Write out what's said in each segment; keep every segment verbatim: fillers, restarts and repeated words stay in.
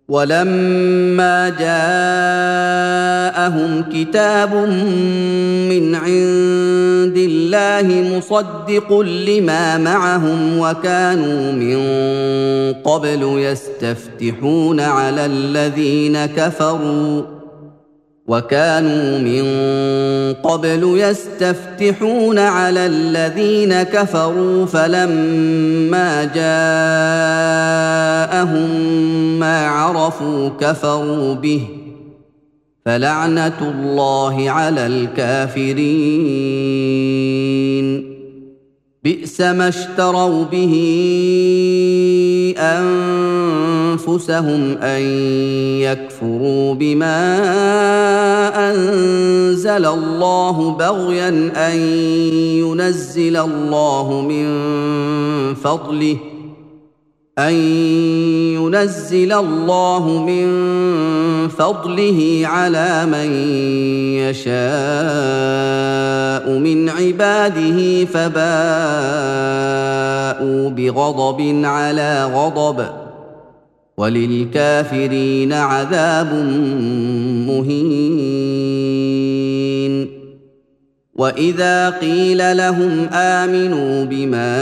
ولما جاءهم كتاب من عند الله مصدق لما معهم وكانوا من قبل يستفتحون على الذين كفروا وكانوا من قبل يستفتحون على الذين كفروا فلما جاءهم ما عرفوا كفروا به فلعنة الله على الكافرين بئس ما اشتروا به أنفسهم أن يكفروا بما أنزل الله بغيا أن ينزل الله من فضله أن ينزل الله من فضله على من يشاء من عباده فباءوا بغضب على غضب وللكافرين عذاب مهين وإذا قيل لهم آمنوا بما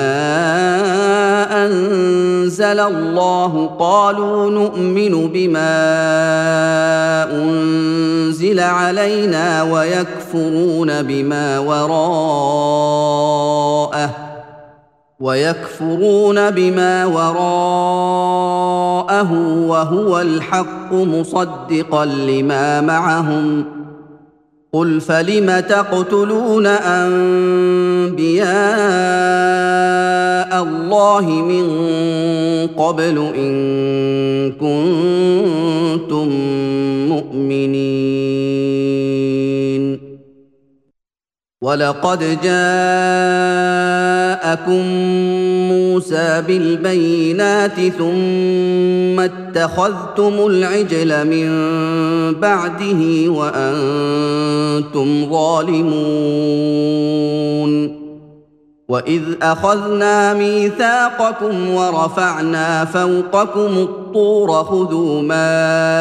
أنزل الله قالوا نؤمن بما أنزل علينا ويكفرون بما وراءه ويكفرون بما وراءه وهو الحق مصدقا لما معهم قل فلم تقتلون أنبياء الله من قبل إن كنتم مؤمنين ولقد جاءكم موسى بالبينات ثم اتخذتم العجل من بعده وأنتم ظالمون وإذ أخذنا ميثاقكم ورفعنا فوقكم الطور خذوا ما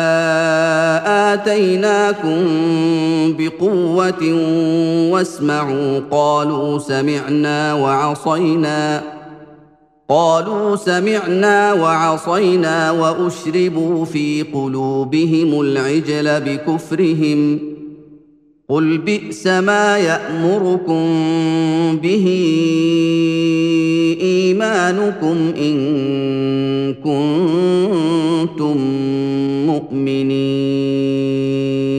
آتيناكم بقوة واسمعوا قالوا سمعنا وعصينا قالوا سمعنا وعصينا وأشربوا في قلوبهم العجل بكفرهم قل بئس ما يأمركم به إيمانكم إن كنتم مؤمنين